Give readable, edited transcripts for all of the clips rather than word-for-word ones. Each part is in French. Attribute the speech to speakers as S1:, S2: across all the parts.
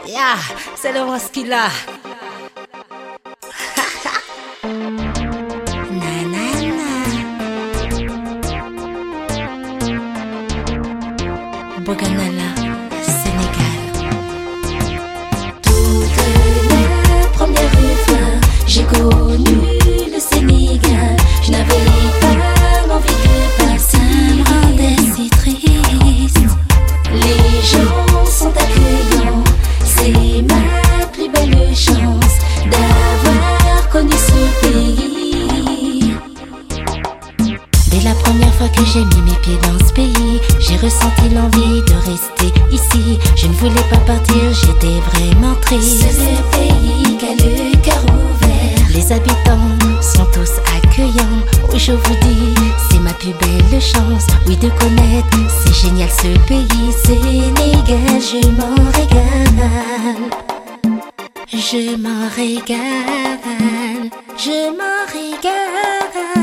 S1: Yeah, c'est le Moskila.
S2: Boganala, Sénégal. Toute la première fois, j'ai connu le Sénégal. Je n'avais pas envie de passer, ça me rendait si triste. Les gens sont accueillants, c'est ma plus belle chance d'avoir connu ce pays. Dès la première fois que j'ai mis mes pieds dans ce pays, j'ai ressenti l'envie de rester ici. Je ne voulais pas partir, j'étais vraiment triste. C'est ce pays qui a le cœur ouvert. Les habitants sont tous accueillants. Oh, je vous dis, c'est ma plus belle chance. Oui, de connaître, c'est génial ce pays. Sénégal, je m'en régale. Je m'en régale. Je m'en régale.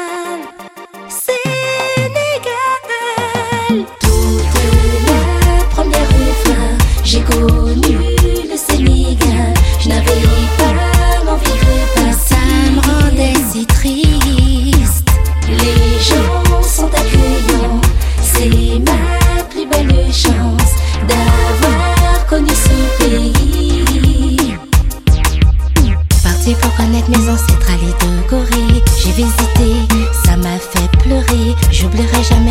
S2: J'ai connu le Sénégal, je n'avais pas envie de passer, ça me rendait si triste. Les gens sont accueillants, c'est ma plus belle chance d'avoir connu ce pays. Parti pour connaître mes ancêtres à l'île de Gorée, j'ai visité, ça m'a fait pleurer, j'oublierai jamais